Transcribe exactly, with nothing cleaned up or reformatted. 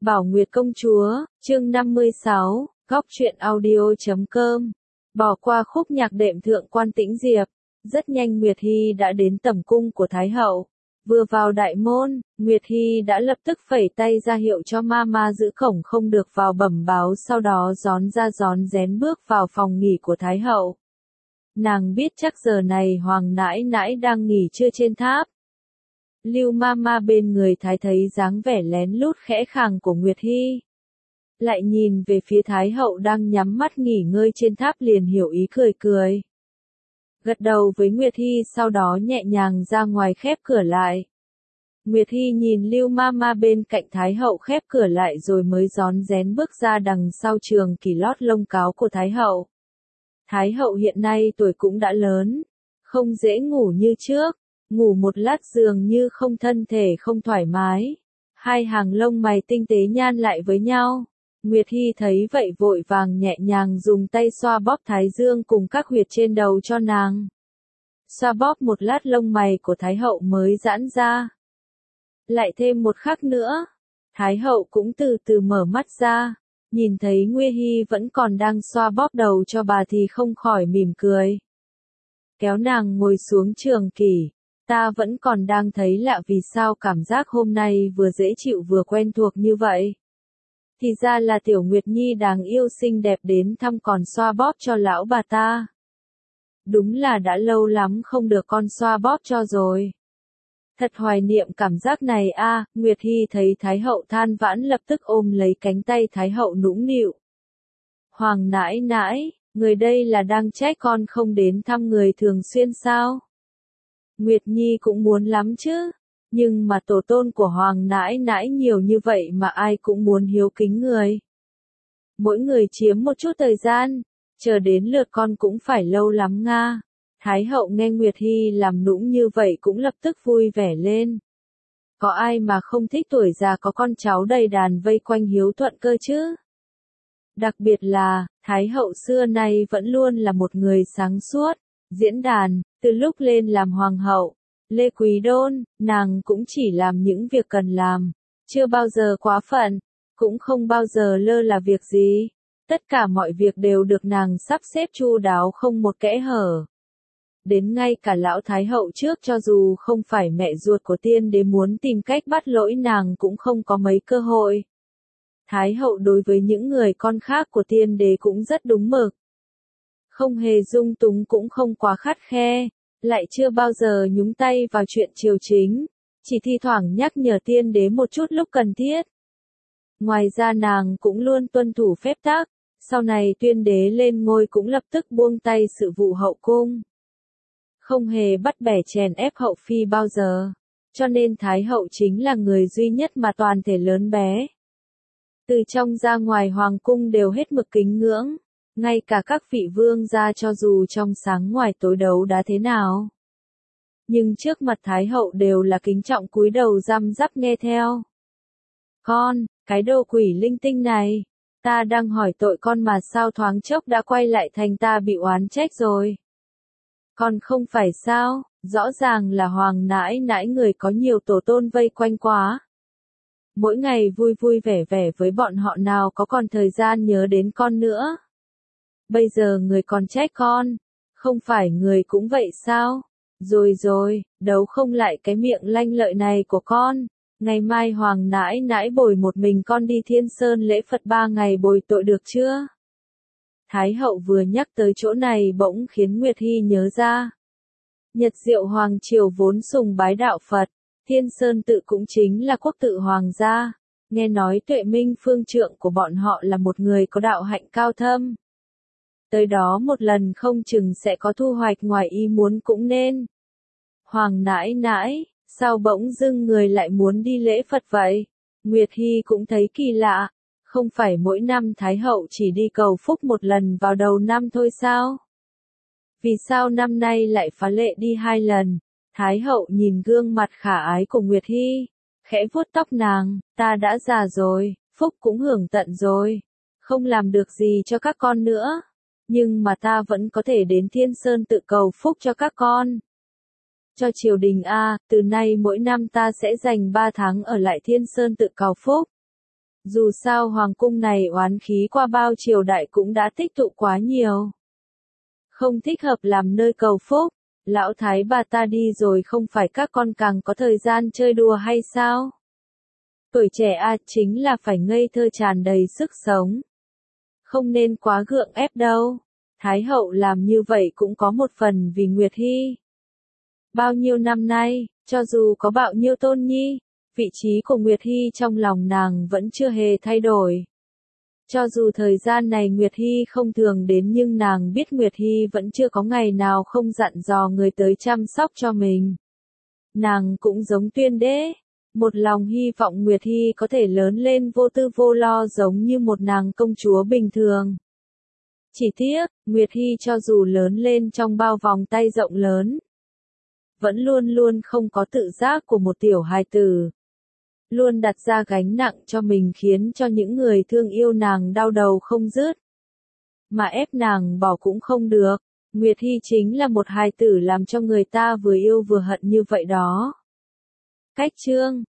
Bảo Nguyệt công chúa, chương năm mươi sáu, góc truyện audio chấm com. Bỏ qua khúc nhạc đệm thượng quan Tĩnh Diệp, rất nhanh Nguyệt Hy đã đến tẩm cung của Thái hậu. Vừa vào đại môn, Nguyệt Hy đã lập tức phẩy tay ra hiệu cho Mama giữ cổng không được vào bẩm báo, sau đó rón ra rón rén bước vào phòng nghỉ của Thái hậu. Nàng biết chắc giờ này Hoàng nãi nãi đang nghỉ trưa trên tháp. Lưu Mama bên người Thái thấy dáng vẻ lén lút khẽ khàng của Nguyệt Hy. Lại nhìn về phía Thái hậu đang nhắm mắt nghỉ ngơi trên tháp liền hiểu ý cười cười. Gật đầu với Nguyệt Hy sau đó nhẹ nhàng ra ngoài khép cửa lại. Nguyệt Hy nhìn Lưu Mama bên cạnh Thái hậu khép cửa lại rồi mới rón rén bước ra đằng sau trường kỷ lót lông cáo của Thái hậu. Thái hậu hiện nay tuổi cũng đã lớn, không dễ ngủ như trước, ngủ một lát dường như không thân thể không thoải mái. Hai hàng lông mày tinh tế nhan lại với nhau. Nguyệt Hy thấy vậy vội vàng nhẹ nhàng dùng tay xoa bóp thái dương cùng các huyệt trên đầu cho nàng. Xoa bóp một lát lông mày của Thái hậu mới giãn ra. Lại thêm một khắc nữa, Thái hậu cũng từ từ mở mắt ra, nhìn thấy Nguyệt Hy vẫn còn đang xoa bóp đầu cho bà thì không khỏi mỉm cười. Kéo nàng ngồi xuống trường kỷ, ta vẫn còn đang thấy lạ vì sao cảm giác hôm nay vừa dễ chịu vừa quen thuộc như vậy. Thì ra là tiểu Nguyệt Nhi đáng yêu xinh đẹp đến thăm còn xoa bóp cho lão bà ta. Đúng là đã lâu lắm không được con xoa bóp cho rồi. Thật hoài niệm cảm giác này a. À, Nguyệt Hy thấy Thái hậu than vãn lập tức ôm lấy cánh tay Thái hậu nũng nịu. Hoàng nãi nãi, người đây là đang trách con không đến thăm người thường xuyên sao? Nguyệt Nhi cũng muốn lắm chứ. Nhưng mà tổ tôn của Hoàng nãi nãi nhiều như vậy mà ai cũng muốn hiếu kính người. Mỗi người chiếm một chút thời gian, chờ đến lượt con cũng phải lâu lắm nga. Thái hậu nghe Nguyệt Hy làm nũng như vậy cũng lập tức vui vẻ lên. Có ai mà không thích tuổi già có con cháu đầy đàn vây quanh hiếu thuận cơ chứ? Đặc biệt là, Thái hậu xưa nay vẫn luôn là một người sáng suốt, diễn đàn, từ lúc lên làm hoàng hậu. Lê Quý Đôn, nàng cũng chỉ làm những việc cần làm, chưa bao giờ quá phận, cũng không bao giờ lơ là việc gì. Tất cả mọi việc đều được nàng sắp xếp chu đáo không một kẽ hở. Đến ngay cả lão Thái hậu trước cho dù không phải mẹ ruột của tiên đế muốn tìm cách bắt lỗi nàng cũng không có mấy cơ hội. Thái hậu đối với những người con khác của tiên đế cũng rất đúng mực. Không hề dung túng cũng không quá khắt khe. Lại chưa bao giờ nhúng tay vào chuyện triều chính, chỉ thi thoảng nhắc nhở tiên đế một chút lúc cần thiết. Ngoài ra nàng cũng luôn tuân thủ phép tắc, sau này tuyên đế lên ngôi cũng lập tức buông tay sự vụ hậu cung. Không hề bắt bẻ chèn ép hậu phi bao giờ, cho nên Thái hậu chính là người duy nhất mà toàn thể lớn bé. Từ trong ra ngoài hoàng cung đều hết mực kính ngưỡng. Ngay cả các vị vương gia cho dù trong sáng ngoài tối đấu đá thế nào. Nhưng trước mặt Thái hậu đều là kính trọng cúi đầu răm rắp nghe theo. Con, cái đồ quỷ linh tinh này, ta đang hỏi tội con mà sao thoáng chốc đã quay lại thành ta bị oán trách rồi. Con không phải sao, rõ ràng là Hoàng nãi nãi người có nhiều tổ tôn vây quanh quá. Mỗi ngày vui vui vẻ vẻ với bọn họ nào có còn thời gian nhớ đến con nữa. Bây giờ người còn trách con, không phải người cũng vậy sao? Rồi rồi, đấu không lại cái miệng lanh lợi này của con. Ngày mai Hoàng nãi nãi bồi một mình con đi Thiên Sơn lễ Phật ba ngày bồi tội được chưa? Thái hậu vừa nhắc tới chỗ này bỗng khiến Nguyệt Hy nhớ ra. Nhật Diệu Hoàng triều vốn sùng bái đạo Phật, Thiên Sơn tự cũng chính là quốc tự hoàng gia. Nghe nói Tuệ Minh phương trượng của bọn họ là một người có đạo hạnh cao thâm. Tới đó một lần không chừng sẽ có thu hoạch ngoài ý muốn cũng nên. Hoàng nãi nãi, sao bỗng dưng người lại muốn đi lễ Phật vậy? Nguyệt Hy cũng thấy kỳ lạ, không phải mỗi năm Thái hậu chỉ đi cầu phúc một lần vào đầu năm thôi sao? Vì sao năm nay lại phá lệ đi hai lần? Thái hậu nhìn gương mặt khả ái của Nguyệt Hy, khẽ vuốt tóc nàng, ta đã già rồi, phúc cũng hưởng tận rồi, không làm được gì cho các con nữa. Nhưng mà ta vẫn có thể đến Thiên Sơn tự cầu phúc cho các con. Cho triều đình a, từ nay mỗi năm ta sẽ dành ba tháng ở lại Thiên Sơn tự cầu phúc. Dù sao hoàng cung này oán khí qua bao triều đại cũng đã tích tụ quá nhiều. Không thích hợp làm nơi cầu phúc, lão thái bà ta đi rồi không phải các con càng có thời gian chơi đùa hay sao? Tuổi trẻ a chính là phải ngây thơ tràn đầy sức sống. Không nên quá gượng ép đâu. Thái hậu làm như vậy cũng có một phần vì Nguyệt Hy. Bao nhiêu năm nay, cho dù có bao nhiêu tôn nhi, vị trí của Nguyệt Hy trong lòng nàng vẫn chưa hề thay đổi. Cho dù thời gian này Nguyệt Hy không thường đến nhưng nàng biết Nguyệt Hy vẫn chưa có ngày nào không dặn dò người tới chăm sóc cho mình. Nàng cũng giống Tuyên Đế, một lòng hy vọng Nguyệt Hy có thể lớn lên vô tư vô lo giống như một nàng công chúa bình thường. Chỉ tiếc, Nguyệt Hy cho dù lớn lên trong bao vòng tay rộng lớn, vẫn luôn luôn không có tự giác của một tiểu hài tử. Luôn đặt ra gánh nặng cho mình khiến cho những người thương yêu nàng đau đầu không dứt. Mà ép nàng bỏ cũng không được. Nguyệt Hy chính là một hài tử làm cho người ta vừa yêu vừa hận như vậy đó. Cách chương